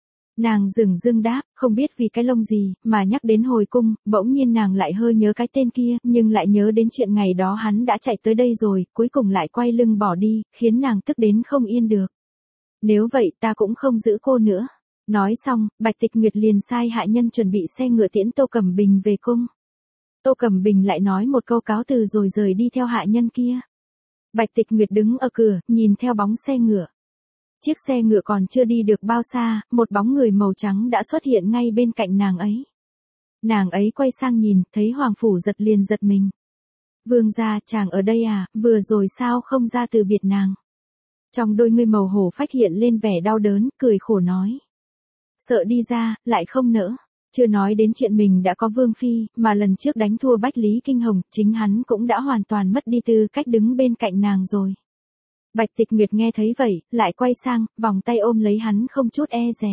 Speaker 1: Nàng dửng dưng đáp, không biết vì cái lông gì, mà nhắc đến hồi cung, bỗng nhiên nàng lại hơi nhớ cái tên kia, nhưng lại nhớ đến chuyện ngày đó hắn đã chạy tới đây rồi, cuối cùng lại quay lưng bỏ đi, khiến nàng tức đến không yên được. Nếu vậy ta cũng không giữ cô nữa. Nói xong, Bạch Tịch Nguyệt liền sai hạ nhân chuẩn bị xe ngựa tiễn Tô Cẩm Bình về cung. Tô Cẩm Bình lại nói một câu cáo từ rồi rời đi theo hạ nhân kia. Bạch Tịch Nguyệt đứng ở cửa, nhìn theo bóng xe ngựa. Chiếc xe ngựa còn chưa đi được bao xa, một bóng người màu trắng đã xuất hiện ngay bên cạnh nàng ấy. Nàng ấy quay sang nhìn, thấy Hoàng Phủ Giật liền giật mình. Vương gia, chàng ở đây à, vừa rồi sao không ra từ biệt nàng? Trong đôi ngươi màu hổ phách hiện lên vẻ đau đớn, cười khổ nói. Sợ đi ra, lại không nỡ. Chưa nói đến chuyện mình đã có vương phi, mà lần trước đánh thua Bách Lý Kinh Hồng, chính hắn cũng đã hoàn toàn mất đi tư cách đứng bên cạnh nàng rồi. Bạch Tịch Nguyệt nghe thấy vậy, lại quay sang, vòng tay ôm lấy hắn không chút e dè.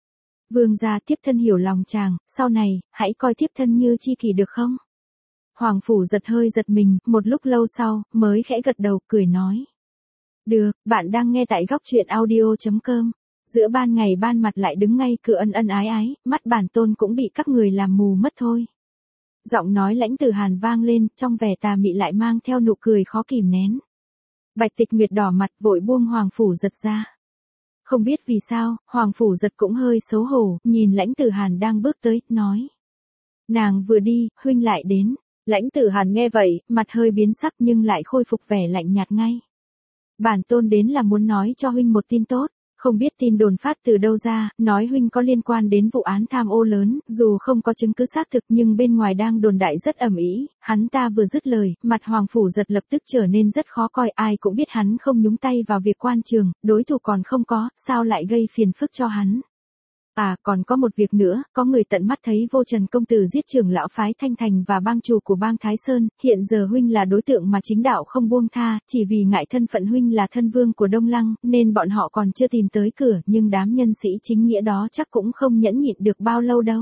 Speaker 1: Vương gia, thiếp thân hiểu lòng chàng, sau này, hãy coi thiếp thân như chi kỷ được không? Hoàng phủ giật hơi giật mình, một lúc lâu sau, mới khẽ gật đầu, cười nói. Được, bạn đang nghe tại góc truyện audio chấm com. Giữa ban ngày ban mặt lại đứng ngay cửa ân ân ái ái, mắt bản tôn cũng bị các người làm mù mất thôi. Giọng nói Lãnh Tử Hàn vang lên, trong vẻ tà mị lại mang theo nụ cười khó kìm nén. Bạch Tịch Nguyệt đỏ mặt vội buông Hoàng phủ giật ra. Không biết vì sao, Hoàng phủ giật cũng hơi xấu hổ, nhìn Lãnh Tử Hàn đang bước tới, nói. Nàng vừa đi, huynh lại đến. Lãnh Tử Hàn nghe vậy, mặt hơi biến sắc nhưng lại khôi phục vẻ lạnh nhạt ngay. Bản tôn đến là muốn nói cho huynh một tin tốt. Không biết tin đồn phát từ đâu ra, nói huynh có liên quan đến vụ án tham ô lớn, dù không có chứng cứ xác thực nhưng bên ngoài đang đồn đại rất ầm ĩ. Hắn ta vừa dứt lời, mặt Hoàng phủ giật lập tức trở nên rất khó coi, ai cũng biết hắn không nhúng tay vào việc quan trường, đối thủ còn không có, sao lại gây phiền phức cho hắn. À, còn có một việc nữa, có người tận mắt thấy Vô Trần công tử giết trưởng lão phái Thanh Thành và bang chủ của bang Thái Sơn, hiện giờ huynh là đối tượng mà chính đạo không buông tha, chỉ vì ngại thân phận huynh là thân vương của Đông Lăng, nên bọn họ còn chưa tìm tới cửa, nhưng đám nhân sĩ chính nghĩa đó chắc cũng không nhẫn nhịn được bao lâu đâu.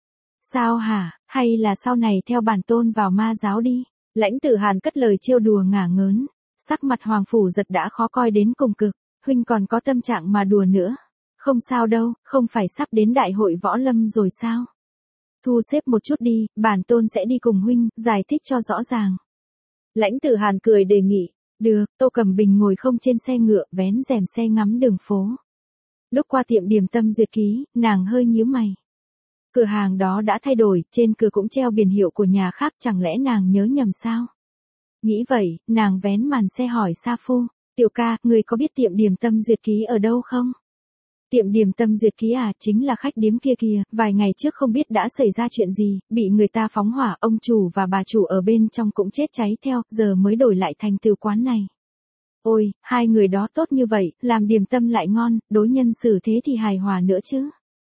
Speaker 1: Sao hả, hay là sau này theo bản tôn vào ma giáo đi? Lãnh Tử Hàn cất lời trêu đùa ngả ngớn, sắc mặt Hoàng phủ giật đã khó coi đến cùng cực, huynh còn có tâm trạng mà đùa nữa. Không sao đâu, không phải sắp đến đại hội võ lâm rồi sao? Thu xếp một chút đi, bản tôn sẽ đi cùng huynh, giải thích cho rõ ràng. Lãnh Tử Hàn cười đề nghị, được, Tô Cẩm Bình ngồi không trên xe ngựa, vén rèm xe ngắm đường phố. Lúc qua tiệm điểm tâm duyệt ký, nàng hơi nhíu mày. Cửa hàng đó đã thay đổi, trên cửa cũng treo biển hiệu của nhà khác, chẳng lẽ nàng nhớ nhầm sao? Nghĩ vậy, nàng vén màn xe hỏi Sa Phu, tiểu ca, người có biết tiệm điểm tâm duyệt ký ở đâu không? Tiệm điểm tâm duyệt ký à, chính là khách điếm kia kìa, vài ngày trước không biết đã xảy ra chuyện gì, bị người ta phóng hỏa, ông chủ và bà chủ ở bên trong cũng chết cháy theo, giờ mới đổi lại thành từ quán này. Ôi, hai người đó tốt như vậy, làm điểm tâm lại ngon, đối nhân xử thế thì hài hòa nữa chứ.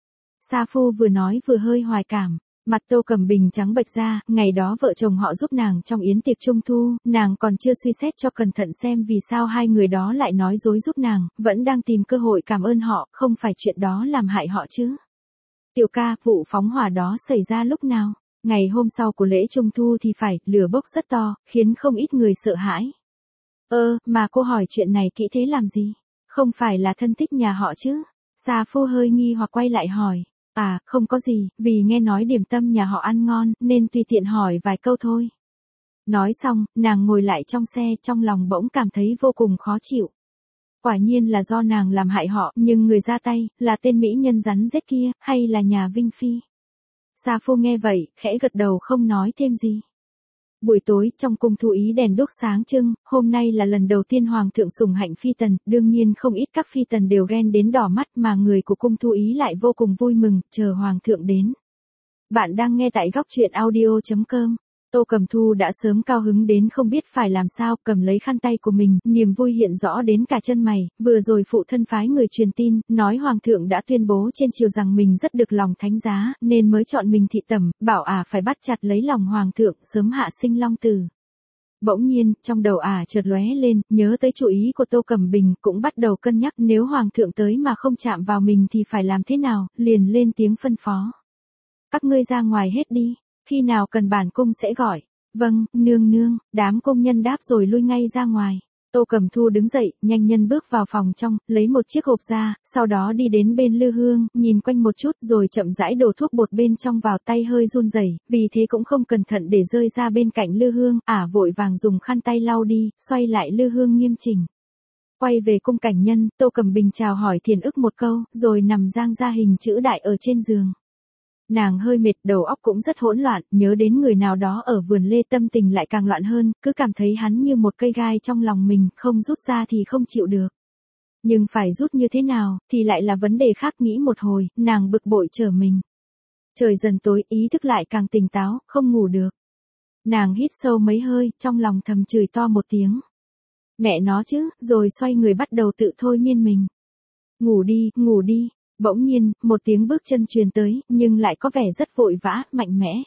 Speaker 1: Sa Phu vừa nói vừa hơi hoài cảm. Mặt Tô Cẩm Bình trắng bệch ra, ngày đó vợ chồng họ giúp nàng trong yến tiệc trung thu, nàng còn chưa suy xét cho cẩn thận xem vì sao hai người đó lại nói dối giúp nàng, vẫn đang tìm cơ hội cảm ơn họ, không phải chuyện đó làm hại họ chứ. Tiểu ca, vụ phóng hỏa đó xảy ra lúc nào? Ngày hôm sau của lễ trung thu thì phải, lửa bốc rất to, khiến không ít người sợ hãi. Ơ, mà cô hỏi chuyện này kỹ thế làm gì? Không phải là thân thích nhà họ chứ? Sa Phu hơi nghi hoặc quay lại hỏi. À, không có gì, vì nghe nói điểm tâm nhà họ ăn ngon, nên tùy tiện hỏi vài câu thôi. Nói xong, nàng ngồi lại trong xe, trong lòng bỗng cảm thấy vô cùng khó chịu. Quả nhiên là do nàng làm hại họ, nhưng người ra tay, là tên mỹ nhân rắn rết kia, hay là nhà Vinh Phi? Sa Phu nghe vậy, khẽ gật đầu không nói thêm gì. Buổi tối, trong cung Thu Ý đèn đuốc sáng trưng, hôm nay là lần đầu tiên Hoàng thượng sủng hạnh phi tần, đương nhiên không ít các phi tần đều ghen đến đỏ mắt mà người của cung Thu Ý lại vô cùng vui mừng, chờ Hoàng thượng đến. Bạn đang nghe tại góc truyện audio chấm com. Tô Cẩm Thu đã sớm cao hứng đến không biết phải làm sao, cầm lấy khăn tay của mình, niềm vui hiện rõ đến cả chân mày, vừa rồi phụ thân phái người truyền tin, nói Hoàng thượng đã tuyên bố trên triều rằng mình rất được lòng thánh giá, nên mới chọn mình thị tẩm, bảo ả à phải bắt chặt lấy lòng Hoàng thượng, sớm hạ sinh long tử. Bỗng nhiên, trong đầu ả à chợt lóe lên, nhớ tới chủ ý của Tô Cẩm Bình, cũng bắt đầu cân nhắc nếu Hoàng thượng tới mà không chạm vào mình thì phải làm thế nào, liền lên tiếng phân phó. Các ngươi ra ngoài hết đi. Khi nào cần bản cung sẽ gọi. Vâng, nương nương, đám công nhân đáp rồi lui ngay ra ngoài. Tô Cẩm Thu đứng dậy, nhanh nhân bước vào phòng trong, lấy một chiếc hộp ra, sau đó đi đến bên lư hương, nhìn quanh một chút rồi chậm rãi đổ thuốc bột bên trong vào, tay hơi run rẩy, vì thế cũng không cẩn thận để rơi ra bên cạnh lư hương, ả vội vàng dùng khăn tay lau đi, xoay lại lư hương nghiêm chỉnh. Quay về cung cảnh nhân, Tô Cẩm Bình chào hỏi Thiền Ức một câu, rồi nằm giang ra hình chữ đại ở trên giường. Nàng hơi mệt, đầu óc cũng rất hỗn loạn, nhớ đến người nào đó ở vườn lê, tâm tình lại càng loạn hơn, cứ cảm thấy hắn như một cây gai trong lòng mình, không rút ra thì không chịu được. Nhưng phải rút như thế nào, thì lại là vấn đề khác, nghĩ một hồi, nàng bực bội trở mình. Trời dần tối, ý thức lại càng tỉnh táo, không ngủ được. Nàng hít sâu mấy hơi, trong lòng thầm chửi to một tiếng. Mẹ nó chứ, rồi xoay người bắt đầu tự thôi miên mình. Ngủ đi, ngủ đi. Bỗng nhiên, một tiếng bước chân truyền tới, nhưng lại có vẻ rất vội vã, mạnh mẽ.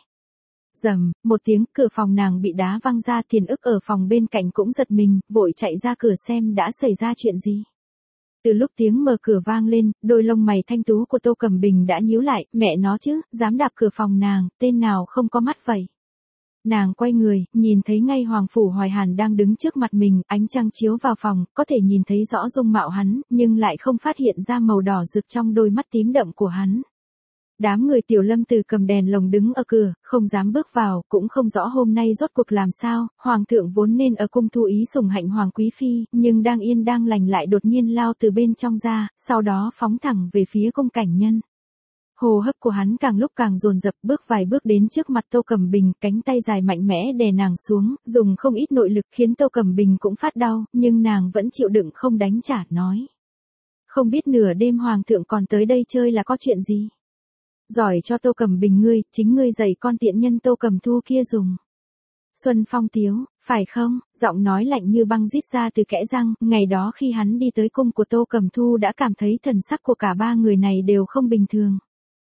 Speaker 1: Rầm, một tiếng, cửa phòng nàng bị đá văng ra, Thiền Ức ở phòng bên cạnh cũng giật mình, vội chạy ra cửa xem đã xảy ra chuyện gì. Từ lúc tiếng mở cửa vang lên, đôi lông mày thanh tú của Tô Cẩm Bình đã nhíu lại, mẹ nó chứ, dám đạp cửa phòng nàng, tên nào không có mắt vậy. Nàng quay người, nhìn thấy ngay Hoàng Phủ Hoài Hàn đang đứng trước mặt mình, ánh trăng chiếu vào phòng, có thể nhìn thấy rõ dung mạo hắn, nhưng lại không phát hiện ra màu đỏ rực trong đôi mắt tím đậm của hắn. Đám người Tiểu Lâm Từ cầm đèn lồng đứng ở cửa, không dám bước vào, cũng không rõ hôm nay rốt cuộc làm sao, Hoàng thượng vốn nên ở cung thu ý sủng hạnh Hoàng Quý Phi, nhưng đang yên đang lành lại đột nhiên lao từ bên trong ra, sau đó phóng thẳng về phía cung cảnh nhân. Hô hấp của hắn càng lúc càng dồn dập, bước vài bước đến trước mặt Tô Cẩm Bình, cánh tay dài mạnh mẽ đè nàng xuống, dùng không ít nội lực khiến Tô Cẩm Bình cũng phát đau, nhưng nàng vẫn chịu đựng không đánh trả, nói. Không biết nửa đêm Hoàng thượng còn tới đây chơi là có chuyện gì? Giỏi cho Tô Cẩm Bình ngươi, chính ngươi dạy con tiện nhân Tô Cẩm Thu kia dùng. Xuân Phong tiếu, phải không? Giọng nói lạnh như băng rít ra từ kẽ răng, ngày đó khi hắn đi tới cung của Tô Cẩm Thu đã cảm thấy thần sắc của cả ba người này đều không bình thường.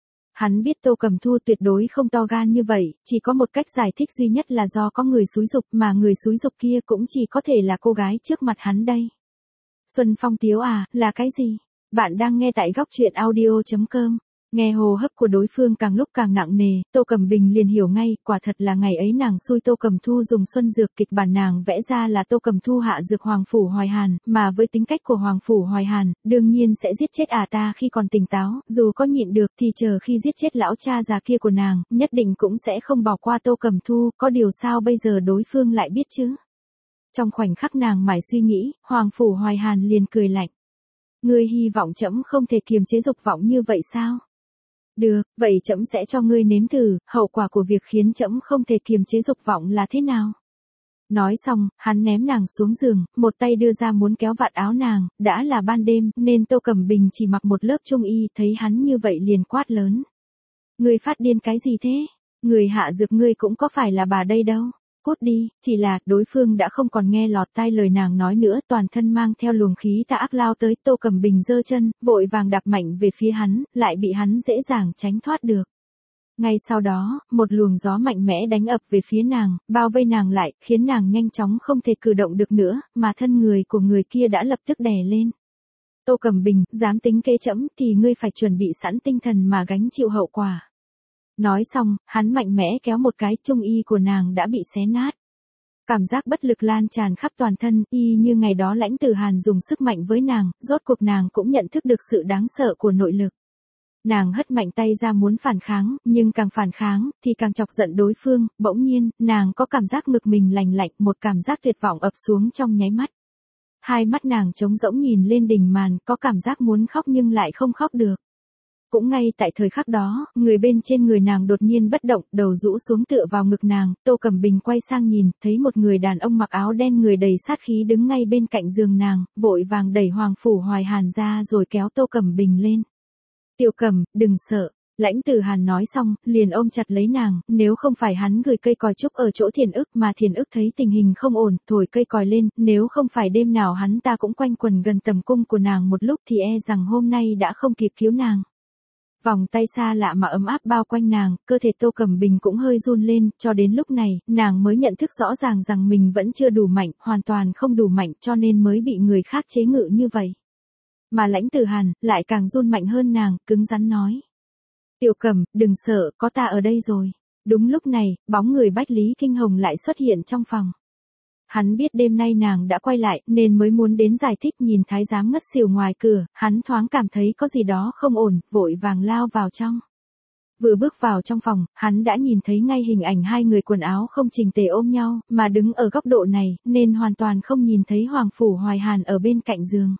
Speaker 1: Hắn biết Tô Cẩm Thu tuyệt đối không to gan như vậy, chỉ có một cách giải thích duy nhất là do có người xúi giục, mà người xúi giục kia cũng chỉ có thể là cô gái trước mặt hắn đây. Xuân Phong tiếu à, là cái gì? Bạn đang nghe tại góc truyện audio chấm com. Nghe hô hấp của đối phương càng lúc càng nặng nề, Tô Cẩm Bình liền hiểu ngay, quả thật là ngày ấy nàng xui Tô Cẩm Thu dùng xuân dược, kịch bản nàng vẽ ra là Tô Cẩm Thu hạ dược Hoàng Phủ Hoài Hàn, mà với tính cách của Hoàng Phủ Hoài Hàn, đương nhiên sẽ giết chết ả ta khi còn tỉnh táo, dù có nhịn được thì chờ khi giết chết lão cha già kia của nàng, nhất định cũng sẽ không bỏ qua Tô Cẩm Thu, có điều sao bây giờ đối phương lại biết chứ? Trong khoảnh khắc nàng mải suy nghĩ, Hoàng Phủ Hoài Hàn liền cười lạnh. Ngươi hy vọng trẫm không thể kiềm chế dục vọng như vậy sao? Được, vậy trẫm sẽ cho ngươi nếm thử, hậu quả của việc khiến trẫm không thể kiềm chế dục vọng là thế nào. Nói xong, hắn ném nàng xuống giường, một tay đưa ra muốn kéo vạt áo nàng, đã là ban đêm, nên Tô Cẩm Bình chỉ mặc một lớp trung y, thấy hắn như vậy liền quát lớn. Ngươi phát điên cái gì thế? Người hạ dược ngươi cũng có phải là bà đây đâu. Cút đi, chỉ là, đối phương đã không còn nghe lọt tai lời nàng nói nữa, toàn thân mang theo luồng khí tà ác lao tới, Tô Cẩm Bình giơ chân, vội vàng đạp mạnh về phía hắn, lại bị hắn dễ dàng tránh thoát được. Ngay sau đó, một luồng gió mạnh mẽ đánh ập về phía nàng, bao vây nàng lại, khiến nàng nhanh chóng không thể cử động được nữa, mà thân người của người kia đã lập tức đè lên. Tô Cẩm Bình, dám tính kế trẫm thì ngươi phải chuẩn bị sẵn tinh thần mà gánh chịu hậu quả. Nói xong, hắn mạnh mẽ kéo một cái, trung y của nàng đã bị xé nát. Cảm giác bất lực lan tràn khắp toàn thân, y như ngày đó Lãnh Tử Hàn dùng sức mạnh với nàng, rốt cuộc nàng cũng nhận thức được sự đáng sợ của nội lực. Nàng hất mạnh tay ra muốn phản kháng, nhưng càng phản kháng, thì càng chọc giận đối phương, bỗng nhiên, nàng có cảm giác ngực mình lành lạnh, một cảm giác tuyệt vọng ập xuống trong nháy mắt. Hai mắt nàng trống rỗng nhìn lên đỉnh màn, có cảm giác muốn khóc nhưng lại không khóc được. Cũng ngay tại thời khắc đó, người bên trên người nàng đột nhiên bất động, đầu rũ xuống tựa vào ngực nàng, Tô Cẩm Bình quay sang nhìn, thấy một người đàn ông mặc áo đen người đầy sát khí đứng ngay bên cạnh giường nàng, vội vàng đẩy Hoàng Phủ Hoài Hàn ra rồi kéo Tô Cẩm Bình lên. Tiểu Cẩm, đừng sợ. Lãnh Tử Hàn nói xong, liền ôm chặt lấy nàng, nếu không phải hắn gửi cây còi trúc ở chỗ Thiền Ức mà Thiền Ức thấy tình hình không ổn, thổi cây còi lên, nếu không phải đêm nào hắn ta cũng quanh quần gần tầm cung của nàng một lúc thì e rằng hôm nay đã không kịp cứu nàng. Vòng tay xa lạ mà ấm áp bao quanh nàng, cơ thể Tô Cẩm Bình cũng hơi run lên, cho đến lúc này, nàng mới nhận thức rõ ràng rằng mình vẫn chưa đủ mạnh, hoàn toàn không đủ mạnh cho nên mới bị người khác chế ngự như vậy. Mà Lãnh Tử Hàn, lại càng run mạnh hơn nàng, cứng rắn nói. Tiểu Cẩm, đừng sợ, có ta ở đây rồi. Đúng lúc này, bóng người Bách Lý Kinh Hồng lại xuất hiện trong phòng. Hắn biết đêm nay nàng đã quay lại, nên mới muốn đến giải thích, nhìn thái giám ngất xỉu ngoài cửa, hắn thoáng cảm thấy có gì đó không ổn, vội vàng lao vào trong. Vừa bước vào trong phòng, hắn đã nhìn thấy ngay hình ảnh hai người quần áo không chỉnh tề ôm nhau, mà đứng ở góc độ này, nên hoàn toàn không nhìn thấy Hoàng Phủ Hoài Hàn ở bên cạnh giường.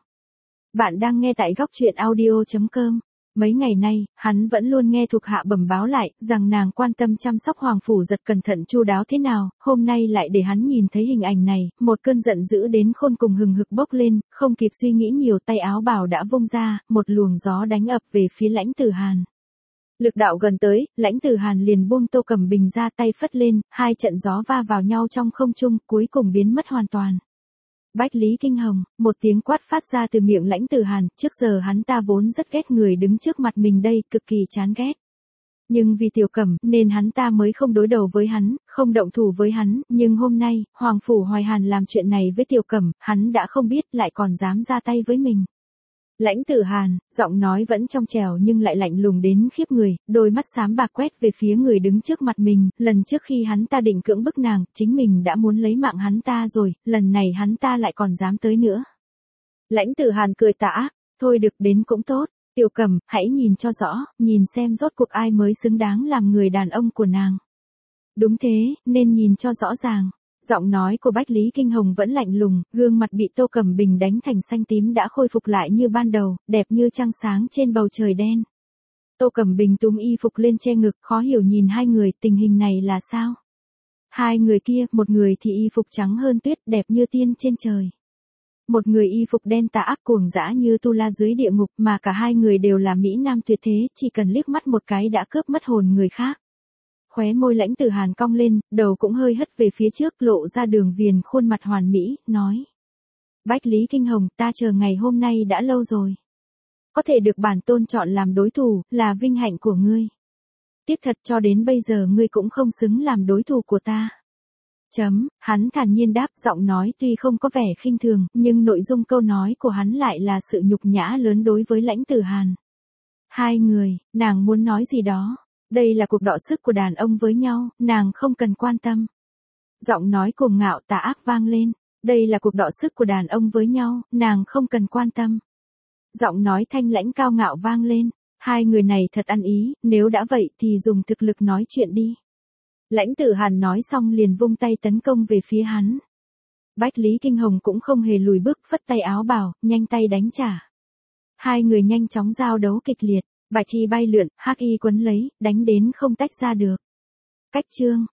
Speaker 1: Bạn đang nghe tại góc truyện audio chấm com. Mấy ngày nay, hắn vẫn luôn nghe thuộc hạ bẩm báo lại, rằng nàng quan tâm chăm sóc Hoàng Phủ Giật cẩn thận chu đáo thế nào, hôm nay lại để hắn nhìn thấy hình ảnh này, một cơn giận dữ đến khôn cùng hừng hực bốc lên, không kịp suy nghĩ nhiều, tay áo bào đã vung ra, một luồng gió đánh ập về phía Lãnh Tử Hàn. Lực đạo gần tới, Lãnh Tử Hàn liền buông Tô Cẩm Bình ra, tay phất lên, hai trận gió va vào nhau trong không trung, cuối cùng biến mất hoàn toàn. Bách Lý Kinh Hồng, một tiếng quát phát ra từ miệng Lãnh Tử Hàn, trước giờ hắn ta vốn rất ghét người đứng trước mặt mình đây, cực kỳ chán ghét. Nhưng vì Tiểu Cẩm, nên hắn ta mới không đối đầu với hắn, không động thủ với hắn, nhưng hôm nay, Hoàng Phủ Hoài Hàn làm chuyện này với Tiểu Cẩm, hắn đã không biết lại còn dám ra tay với mình. Lãnh Tử Hàn, giọng nói vẫn trong trẻo nhưng lại lạnh lùng đến khiếp người, đôi mắt xám bạc quét về phía người đứng trước mặt mình, lần trước khi hắn ta định cưỡng bức nàng, chính mình đã muốn lấy mạng hắn ta rồi, lần này hắn ta lại còn dám tới nữa. Lãnh Tử Hàn cười tả, thôi được đến cũng tốt, Tiểu Cẩm, hãy nhìn cho rõ, nhìn xem rốt cuộc ai mới xứng đáng làm người đàn ông của nàng. Đúng thế, nên nhìn cho rõ ràng. Giọng nói của Bách Lý Kinh Hồng vẫn lạnh lùng, gương mặt bị Tô Cẩm Bình đánh thành xanh tím đã khôi phục lại như ban đầu, đẹp như trăng sáng trên bầu trời đen. Tô Cẩm Bình túm y phục lên che ngực, khó hiểu nhìn hai người, tình hình này là sao? Hai người kia, một người thì y phục trắng hơn tuyết, đẹp như tiên trên trời. Một người y phục đen tà ác cuồng dã như tu la dưới địa ngục, mà cả hai người đều là mỹ nam tuyệt thế, chỉ cần liếc mắt một cái đã cướp mất hồn người khác. Khóe môi Lãnh Tử Hàn cong lên, đầu cũng hơi hất về phía trước, lộ ra đường viền khuôn mặt hoàn mỹ, nói. Bách Lý Kinh Hồng, ta chờ ngày hôm nay đã lâu rồi. Có thể được bản tôn chọn làm đối thủ, là vinh hạnh của ngươi. Tiếc thật cho đến bây giờ ngươi cũng không xứng làm đối thủ của ta. Chấm, hắn thản nhiên đáp, giọng nói tuy không có vẻ khinh thường, nhưng nội dung câu nói của hắn lại là sự nhục nhã lớn đối với Lãnh Tử Hàn. Hai người, nàng muốn nói gì đó. Đây là cuộc đọ sức của đàn ông với nhau, nàng không cần quan tâm. Giọng nói cuồng ngạo tà ác vang lên. Đây là cuộc đọ sức của đàn ông với nhau, nàng không cần quan tâm. Giọng nói thanh lãnh cao ngạo vang lên. Hai người này thật ăn ý, nếu đã vậy thì dùng thực lực nói chuyện đi. Lãnh Tử Hàn nói xong liền vung tay tấn công về phía hắn. Bách Lý Kinh Hồng cũng không hề lùi bước, phất tay áo bảo, nhanh tay đánh trả. Hai người nhanh chóng giao đấu kịch liệt. Bạch y bay lượn, hắc y quấn lấy, đánh đến không tách ra được. Cách chương